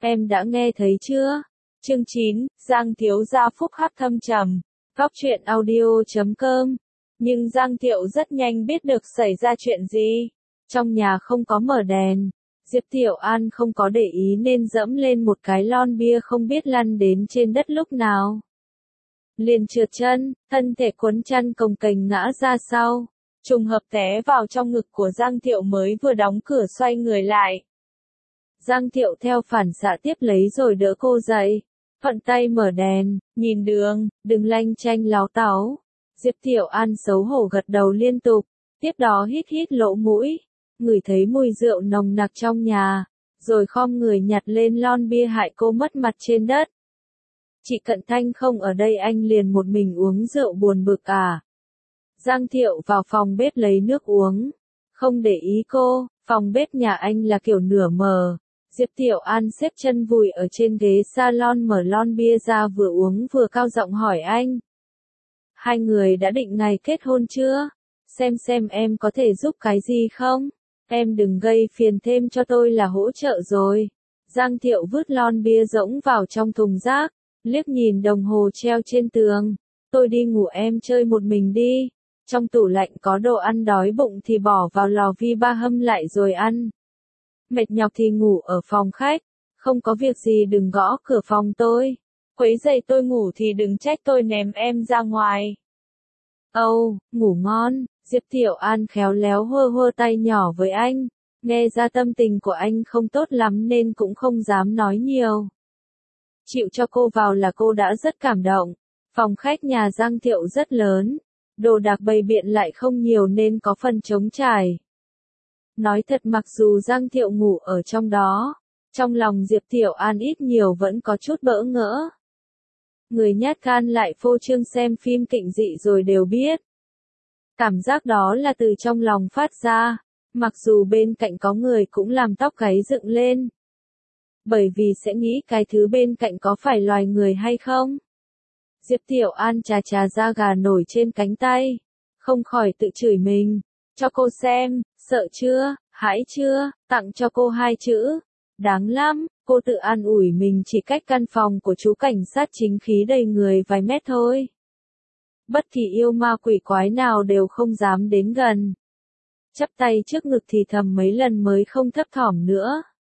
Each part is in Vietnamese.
Em đã nghe thấy chưa? Chương 9, Giang thiếu gia phúc hắc thâm trầm. Góc truyện audio.com. Nhưng Giang Thiệu rất nhanh biết được xảy ra chuyện gì. Trong nhà không có mở đèn. Diệp Tiểu An không có để ý nên dẫm lên một cái lon bia không biết lăn đến trên đất lúc nào. Liền trượt chân, thân thể cuốn chăn cồng kềnh ngã ra sau. Trùng hợp té vào trong ngực của Giang Thiệu mới vừa đóng cửa xoay người lại. Giang Thiệu theo phản xạ tiếp lấy rồi đỡ cô dậy. Thuận tay mở đèn, nhìn đường, đừng lanh chanh láo táo. Diệp Tiểu An xấu hổ gật đầu liên tục, tiếp đó hít hít lỗ mũi, ngửi thấy mùi rượu nồng nặc trong nhà, rồi khom người nhặt lên lon bia hại cô mất mặt trên đất. Chị Cận Thanh không ở đây anh liền một mình uống rượu buồn bực à? Giang Thiệu vào phòng bếp lấy nước uống, không để ý cô, phòng bếp nhà anh là kiểu nửa mờ. Diệp Tiểu An xếp chân vùi ở trên ghế salon mở lon bia ra vừa uống vừa cao giọng hỏi anh. Hai người đã định ngày kết hôn chưa? Xem em có thể giúp cái gì không? Em đừng gây phiền thêm cho tôi là hỗ trợ rồi. Giang Thiệu vứt lon bia rỗng vào trong thùng rác, liếc nhìn đồng hồ treo trên tường. Tôi đi ngủ em chơi một mình đi. Trong tủ lạnh có đồ ăn đói bụng thì bỏ vào lò vi ba hâm lại rồi ăn. Mệt nhọc thì ngủ ở phòng khách, không có việc gì đừng gõ cửa phòng tôi. Quấy rầy tôi ngủ thì đừng trách tôi ném em ra ngoài. Ngủ ngon, Diệp Tiểu An khéo léo hơ tay nhỏ với anh, nghe ra tâm tình của anh không tốt lắm nên cũng không dám nói nhiều. Chịu cho cô vào là cô đã rất cảm động, phòng khách nhà Giang Thiệu rất lớn, đồ đạc bày biện lại không nhiều nên có phần trống trải. Nói thật mặc dù Giang Thiệu ngủ ở trong đó, trong lòng Diệp Tiểu An ít nhiều vẫn có chút bỡ ngỡ. Người nhát gan lại phô trương xem phim kịch dị rồi đều biết. Cảm giác đó là từ trong lòng phát ra, mặc dù bên cạnh có người cũng làm tóc gáy dựng lên. Bởi vì sẽ nghĩ cái thứ bên cạnh có phải loài người hay không? Diệp Tiểu An chà da gà nổi trên cánh tay, không khỏi tự chửi mình. Cho cô xem, sợ chưa, hãi chưa, tặng cho cô 2 chữ. Đáng lắm, cô tự an ủi mình chỉ cách căn phòng của chú cảnh sát chính khí đầy người vài mét thôi. Bất kỳ yêu ma quỷ quái nào đều không dám đến gần. Chắp tay trước ngực thì thầm mấy lần mới không thấp thỏm nữa.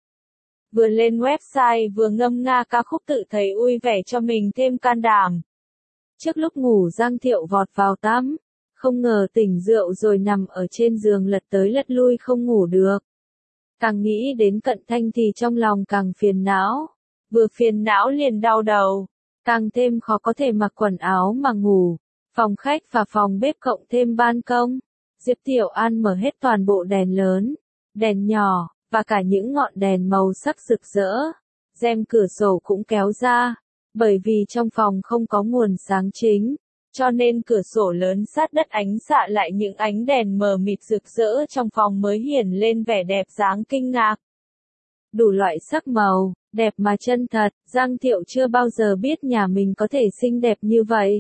Vừa lên website vừa ngâm nga ca khúc tự thấy vui vẻ cho mình thêm can đảm. Trước lúc ngủ Giang Thiệu vọt vào tắm. Không ngờ tỉnh rượu rồi nằm ở trên giường lật tới lật lui không ngủ được. Càng nghĩ đến Cận Thanh thì trong lòng càng phiền não. Vừa phiền não liền đau đầu. Càng thêm khó có thể mặc quần áo mà ngủ. Phòng khách và phòng bếp cộng thêm ban công. Diệp Tiểu An mở hết toàn bộ đèn lớn, đèn nhỏ, và cả những ngọn đèn màu sắc rực rỡ. Rèm cửa sổ cũng kéo ra. Bởi vì trong phòng không có nguồn sáng chính. Cho nên cửa sổ lớn sát đất ánh xạ lại những ánh đèn mờ mịt rực rỡ trong phòng mới hiển lên vẻ đẹp dáng kinh ngạc. Đủ loại sắc màu, đẹp mà chân thật, Giang Thiệu chưa bao giờ biết nhà mình có thể xinh đẹp như vậy.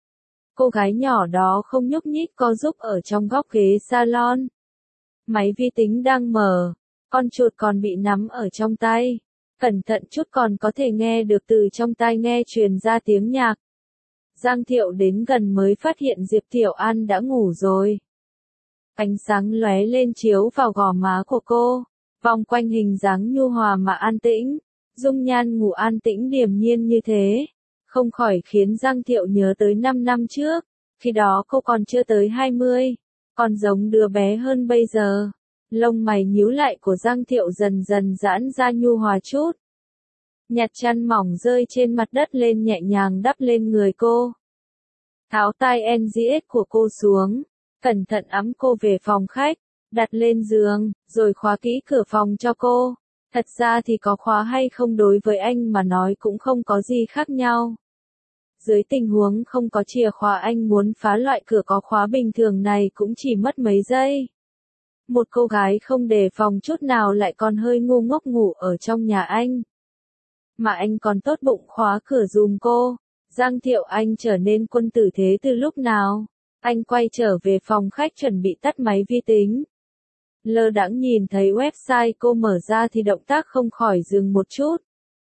Cô gái nhỏ đó không nhúc nhích co giúp ở trong góc ghế salon. Máy vi tính đang mở, con chuột còn bị nắm ở trong tay. Cẩn thận chút còn có thể nghe được từ trong tai nghe truyền ra tiếng nhạc. Giang Thiệu đến gần mới phát hiện Diệp Tiểu An đã ngủ rồi. Ánh sáng lóe lên chiếu vào gò má của cô, vòng quanh hình dáng nhu hòa mà an tĩnh, dung nhan ngủ an tĩnh điềm nhiên như thế, không khỏi khiến Giang Thiệu nhớ tới 5 năm trước, khi đó cô còn chưa tới 20, còn giống đứa bé hơn bây giờ. Lông mày nhíu lại của Giang Thiệu dần dần giãn ra nhu hòa chút. Nhặt chăn mỏng rơi trên mặt đất lên nhẹ nhàng đắp lên người cô. Tháo tai NGS của cô xuống, cẩn thận ẵm cô về phòng khách, đặt lên giường, rồi khóa kỹ cửa phòng cho cô. Thật ra thì có khóa hay không đối với anh mà nói cũng không có gì khác nhau. Dưới tình huống không có chìa khóa anh muốn phá loại cửa có khóa bình thường này cũng chỉ mất mấy giây. Một cô gái không đề phòng chút nào lại còn hơi ngu ngốc ngủ ở trong nhà anh. Mà anh còn tốt bụng khóa cửa giùm cô. Giang Thiệu anh trở nên quân tử thế từ lúc nào? Anh quay trở về phòng khách chuẩn bị tắt máy vi tính. Lơ đãng nhìn thấy website cô mở ra thì động tác không khỏi dừng một chút.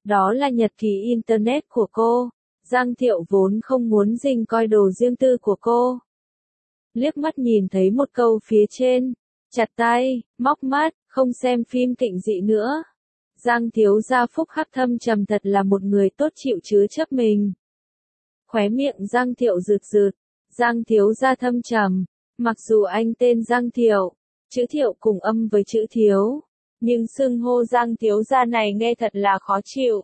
Đó là nhật ký Internet của cô. Giang Thiệu vốn không muốn rình coi đồ riêng tư của cô. Liếc mắt nhìn thấy một câu phía trên, chặt tay, móc mắt, không xem phim kịnh dị nữa. Giang thiếu gia Phúc Hắc thâm trầm thật là một người tốt chịu chứa chấp mình. Khóe miệng Giang Thiệu rượt rượt, Giang thiếu gia thâm trầm, mặc dù anh tên Giang Thiệu, chữ Thiệu cùng âm với chữ thiếu, nhưng xưng hô Giang thiếu gia này nghe thật là khó chịu.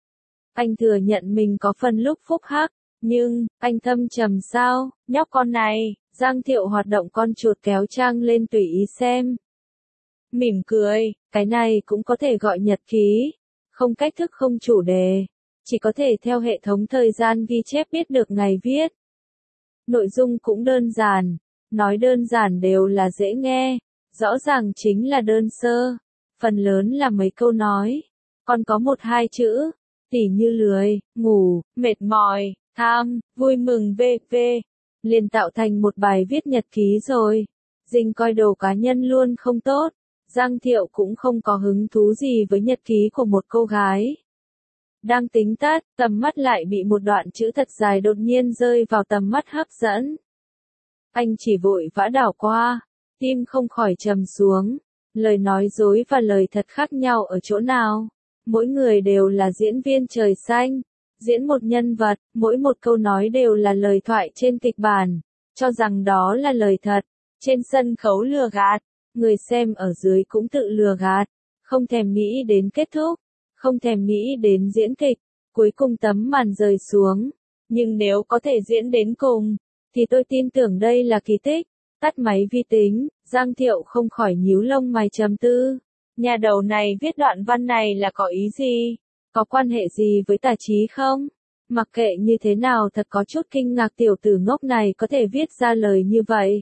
Anh thừa nhận mình có phần lúc Phúc Hắc, nhưng, anh thâm trầm sao, nhóc con này, Giang Thiệu hoạt động con chuột kéo trang lên tùy ý xem. Mỉm cười, cái này cũng có thể gọi nhật ký, không cách thức không chủ đề, chỉ có thể theo hệ thống thời gian ghi chép biết được ngày viết. Nội dung cũng đơn giản, nói đơn giản đều là dễ nghe, rõ ràng chính là đơn sơ, phần lớn là mấy câu nói, còn có một hai chữ, tỉ như lười, ngủ, mệt mỏi, tham, vui mừng vv, liền tạo thành một bài viết nhật ký rồi. Dình coi đồ cá nhân luôn không tốt, Giang Thiệu cũng không có hứng thú gì với nhật ký của một cô gái. Đang tính tắt, tầm mắt lại bị một đoạn chữ thật dài đột nhiên rơi vào tầm mắt hấp dẫn. Anh chỉ vội vã đảo qua, tim không khỏi trầm xuống. Lời nói dối và lời thật khác nhau ở chỗ nào? Mỗi người đều là diễn viên trời xanh, diễn một nhân vật, mỗi một câu nói đều là lời thoại trên kịch bản, cho rằng đó là lời thật, trên sân khấu lừa gạt, người xem ở dưới cũng tự lừa gạt, không thèm nghĩ đến kết thúc, không thèm nghĩ đến diễn kịch, cuối cùng tấm màn rơi xuống, nhưng nếu có thể diễn đến cùng, thì tôi tin tưởng đây là kỳ tích. Tắt máy vi tính, Giang Thiệu không khỏi nhíu lông mày trầm tư. Nhà đầu này viết đoạn văn này là có ý gì? Có quan hệ gì với tà chí không? Mặc kệ như thế nào thật có chút kinh ngạc tiểu tử ngốc này có thể viết ra lời như vậy.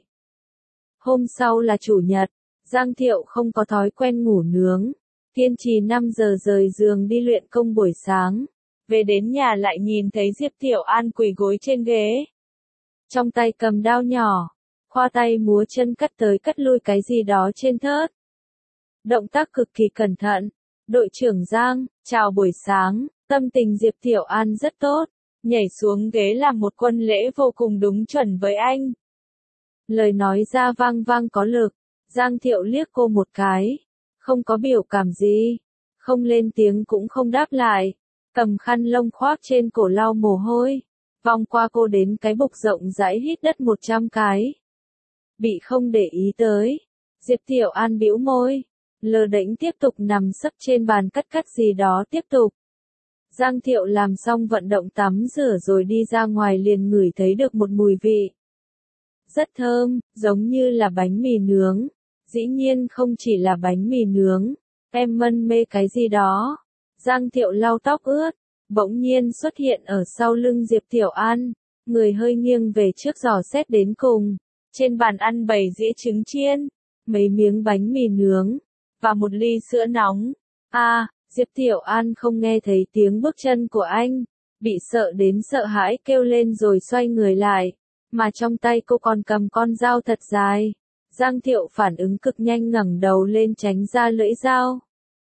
Hôm sau là chủ nhật, Giang Thiệu không có thói quen ngủ nướng. Kiên trì 5 giờ rời giường đi luyện công buổi sáng. Về đến nhà lại nhìn thấy Diệp Tiểu An quỳ gối trên ghế. Trong tay cầm dao nhỏ. Khoa tay múa chân cắt tới cắt lui cái gì đó trên thớt. Động tác cực kỳ cẩn thận. Đội trưởng Giang, chào buổi sáng, tâm tình Diệp Tiểu An rất tốt. Nhảy xuống ghế làm một quân lễ vô cùng đúng chuẩn với anh. Lời nói ra vang vang có lực. Giang Thiệu liếc cô một cái. Không có biểu cảm gì. Không lên tiếng cũng không đáp lại. Cầm khăn lông khoác trên cổ lau mồ hôi. Vòng qua cô đến cái bục rộng rãi hít đất 100 cái. Bị không để ý tới. Diệp Tiểu An bĩu môi. Lờ đễnh tiếp tục nằm sấp trên bàn cắt gì đó tiếp tục. Giang Thiệu làm xong vận động tắm rửa rồi đi ra ngoài liền ngửi thấy được một mùi vị. Rất thơm, giống như là bánh mì nướng. Dĩ nhiên không chỉ là bánh mì nướng. Em mân mê cái gì đó. Giang Thiệu lau tóc ướt. Bỗng nhiên xuất hiện ở sau lưng Diệp Tiểu An. Người hơi nghiêng về trước dò xét đến cùng. Trên bàn ăn bày dĩa trứng chiên. Mấy miếng bánh mì nướng. Và một ly sữa nóng. Diệp Tiểu An không nghe thấy tiếng bước chân của anh. Bị sợ đến sợ hãi kêu lên rồi xoay người lại. Mà trong tay cô còn cầm con dao thật dài. Giang Thiệu phản ứng cực nhanh ngẩng đầu lên tránh ra lưỡi dao.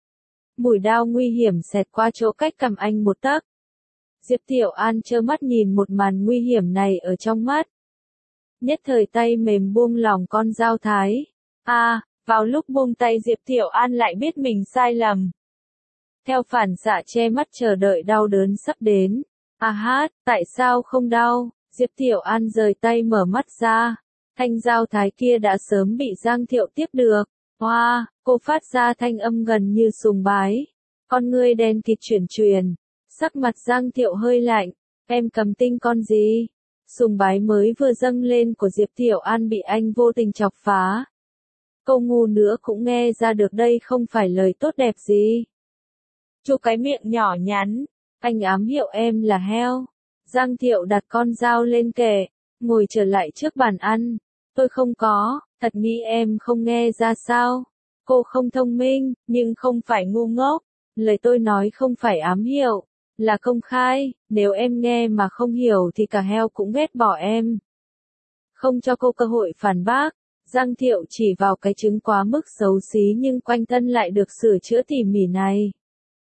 Mũi dao nguy hiểm xẹt qua chỗ cách cầm anh một tấc. Diệp Tiểu An trơ mắt nhìn một màn nguy hiểm này ở trong mắt. Nhất thời tay mềm buông lỏng con dao thái. Vào lúc buông tay Diệp Tiểu An lại biết mình sai lầm. Theo phản xạ che mắt chờ đợi đau đớn sắp đến. Tại sao không đau? Diệp Tiểu An rời tay mở mắt ra. Thanh dao thái kia đã sớm bị Giang Thiệu tiếp được. Cô phát ra thanh âm gần như sùng bái. Con ngươi đen kịt chuyển. Sắc mặt Giang Thiệu hơi lạnh. Em cầm tinh con gì? Sùng bái mới vừa dâng lên của Diệp Tiểu An bị anh vô tình chọc phá. Câu ngu nữa cũng nghe ra được đây không phải lời tốt đẹp gì. Chú cái miệng nhỏ nhắn. Anh ám hiệu em là heo. Giang Thiệu đặt con dao lên kệ. Ngồi trở lại trước bàn ăn. Tôi không có, thật nghĩ em không nghe ra sao. Cô không thông minh, nhưng không phải ngu ngốc. Lời tôi nói không phải ám hiệu, là công khai. Nếu em nghe mà không hiểu thì cả heo cũng ghét bỏ em. Không cho cô cơ hội phản bác. Giang Thiệu chỉ vào cái trứng quá mức xấu xí nhưng quanh thân lại được sửa chữa tỉ mỉ này.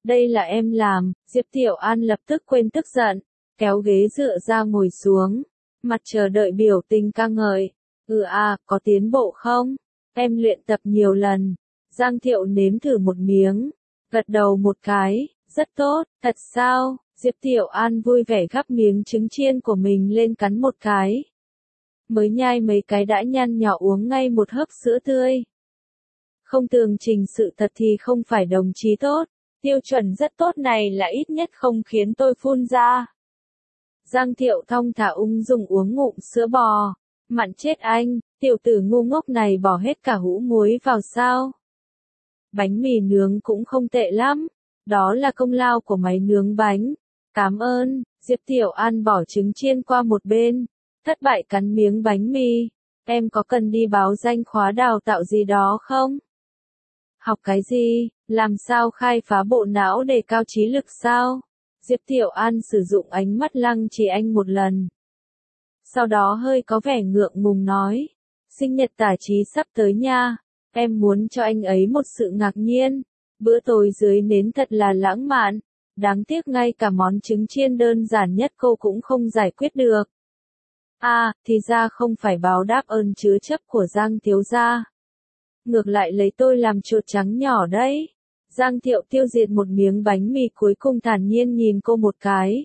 Đây là em làm, Diệp Tiểu An lập tức quên tức giận, kéo ghế dựa ra ngồi xuống, mặt chờ đợi biểu tình ca ngợi. Có tiến bộ không? Em luyện tập nhiều lần. Giang Thiệu nếm thử một miếng, gật đầu một cái, rất tốt, thật sao? Diệp Tiểu An vui vẻ gắp miếng trứng chiên của mình lên cắn một cái. Mới nhai mấy cái đã nhăn nhỏ uống ngay một hớp sữa tươi. Không tường trình sự thật thì không phải đồng chí tốt, tiêu chuẩn rất tốt này là ít nhất không khiến tôi phun ra. Giang Thiệu thong thả ung dung uống ngụm sữa bò, mặn chết anh, tiểu tử ngu ngốc này bỏ hết cả hũ muối vào sao. Bánh mì nướng cũng không tệ lắm, đó là công lao của máy nướng bánh. Cảm ơn, Diệp Tiểu An bỏ trứng chiên qua một bên, thất bại cắn miếng bánh mì. Em có cần đi báo danh khóa đào tạo gì đó không? Học cái gì, làm sao khai phá bộ não để cao trí lực sao? Diệp Tiểu An sử dụng ánh mắt lăng chỉ anh một lần. Sau đó hơi có vẻ ngượng ngùng nói, sinh nhật Tả Chí sắp tới nha, em muốn cho anh ấy một sự ngạc nhiên. Bữa tối dưới nến thật là lãng mạn, đáng tiếc ngay cả món trứng chiên đơn giản nhất cô cũng không giải quyết được. Thì ra không phải báo đáp ơn chứa chấp của Giang thiếu gia. Ngược lại lấy tôi làm chuột trắng nhỏ đấy. Giang Thiệu tiêu diệt một miếng bánh mì cuối cùng thản nhiên nhìn cô một cái.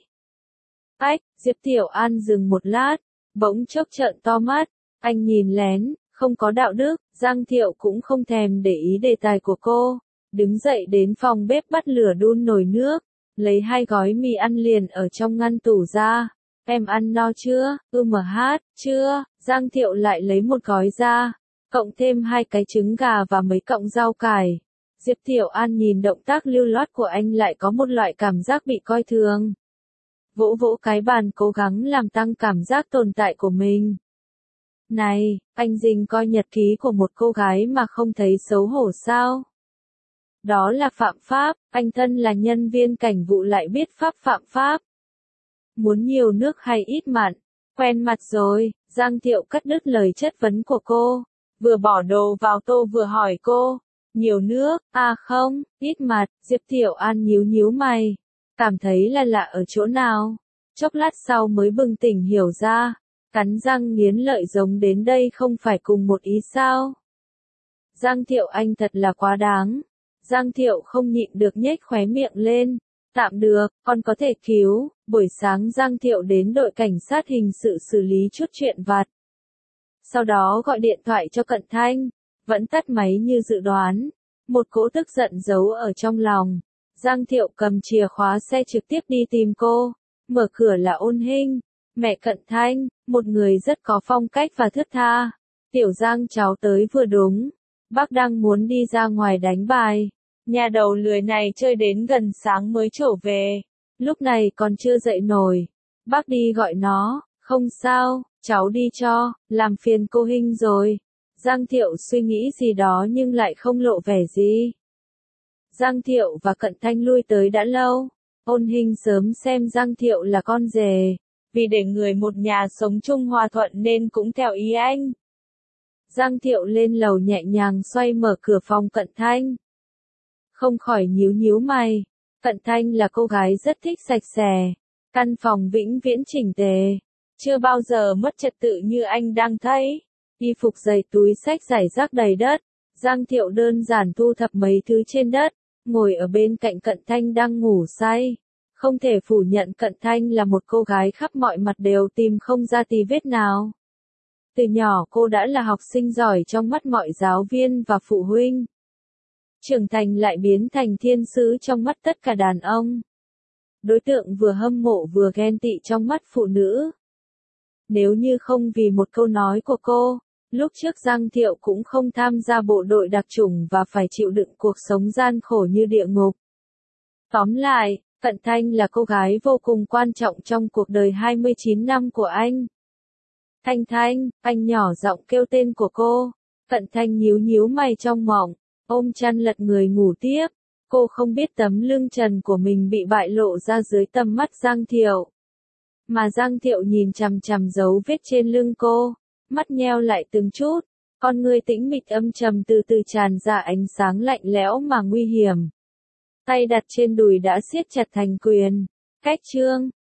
Diệp Tiểu An dừng một lát, bỗng chốc trợn to mắt, anh nhìn lén, không có đạo đức. Giang Thiệu cũng không thèm để ý đề tài của cô, đứng dậy đến phòng bếp bắt lửa đun nồi nước, lấy 2 gói mì ăn liền ở trong ngăn tủ ra. Em ăn no chưa? Chưa. Giang Thiệu lại lấy một gói ra, cộng thêm 2 cái trứng gà và mấy cọng rau cải. Diệp Tiểu An nhìn động tác lưu loát của anh lại có một loại cảm giác bị coi thường. Vỗ vỗ cái bàn cố gắng làm tăng cảm giác tồn tại của mình. Này, anh dình coi nhật ký của một cô gái mà không thấy xấu hổ sao? Đó là phạm pháp, anh thân là nhân viên cảnh vụ lại biết phạm pháp. Muốn nhiều nước hay ít mặn? Quen mặt rồi, Giang Thiệu cắt đứt lời chất vấn của cô, vừa bỏ đồ vào tô vừa hỏi cô. Nhiều nước, không, ít mặt. Diệp Tiểu An nhíu mày, cảm thấy là lạ ở chỗ nào. Chốc lát sau mới bừng tỉnh hiểu ra, cắn răng nghiến lợi giống đến đây không phải cùng một ý sao. Giang Thiệu anh thật là quá đáng. Giang Thiệu không nhịn được nhếch khóe miệng lên. Tạm được, con có thể cứu. Buổi sáng Giang Thiệu đến đội cảnh sát hình sự xử lý chút chuyện vặt. Sau đó gọi điện thoại cho Cận Thanh. Vẫn tắt máy như dự đoán. Một cỗ tức giận giấu ở trong lòng. Giang Thiệu cầm chìa khóa xe trực tiếp đi tìm cô. Mở cửa là Ôn Hinh, mẹ Cận Thanh, một người rất có phong cách và thướt tha. Tiểu Giang cháu tới vừa đúng. Bác đang muốn đi ra ngoài đánh bài. Nhà đầu lười này chơi đến gần sáng mới trở về. Lúc này còn chưa dậy nổi. Bác đi gọi nó. Không sao, cháu đi cho, làm phiền cô Hinh rồi. Giang Thiệu suy nghĩ gì đó nhưng lại không lộ vẻ gì. Giang Thiệu và Cận Thanh lui tới đã lâu. Ôn Hinh sớm xem Giang Thiệu là con rể, vì để người một nhà sống chung hòa thuận nên cũng theo ý anh. Giang Thiệu lên lầu nhẹ nhàng xoay mở cửa phòng Cận Thanh. Không khỏi nhíu mày. Cận Thanh là cô gái rất thích sạch sẽ. Căn phòng vĩnh viễn chỉnh tề. Chưa bao giờ mất trật tự như anh đang thấy. Y phục giày túi xách rải rác đầy đất. Giang Thiệu đơn giản thu thập mấy thứ trên đất, ngồi ở bên cạnh Cận Thanh đang ngủ say. Không thể phủ nhận Cận Thanh là một cô gái khắp mọi mặt đều tìm không ra tì vết nào. Từ nhỏ cô đã là học sinh giỏi trong mắt mọi giáo viên và phụ huynh. Trưởng thành lại biến thành thiên sứ trong mắt tất cả đàn ông. Đối tượng vừa hâm mộ vừa ghen tị trong mắt phụ nữ. Nếu như không vì một câu nói của cô, lúc trước Giang Thiệu cũng không tham gia bộ đội đặc chủng và phải chịu đựng cuộc sống gian khổ như địa ngục. Tóm lại, Cận Thanh là cô gái vô cùng quan trọng trong cuộc đời 29 năm của anh. Thanh, anh nhỏ giọng kêu tên của cô. Cận Thanh nhíu mày trong mộng, ôm chăn lật người ngủ tiếp. Cô không biết tấm lưng trần của mình bị bại lộ ra dưới tầm mắt Giang Thiệu. Mà Giang Thiệu nhìn chằm dấu vết trên lưng cô, mắt nheo lại từng chút, con ngươi tĩnh mịch âm trầm từ từ tràn ra ánh sáng lạnh lẽo mà nguy hiểm. tay đặt trên đùi đã siết chặt thành quyền. Cách chương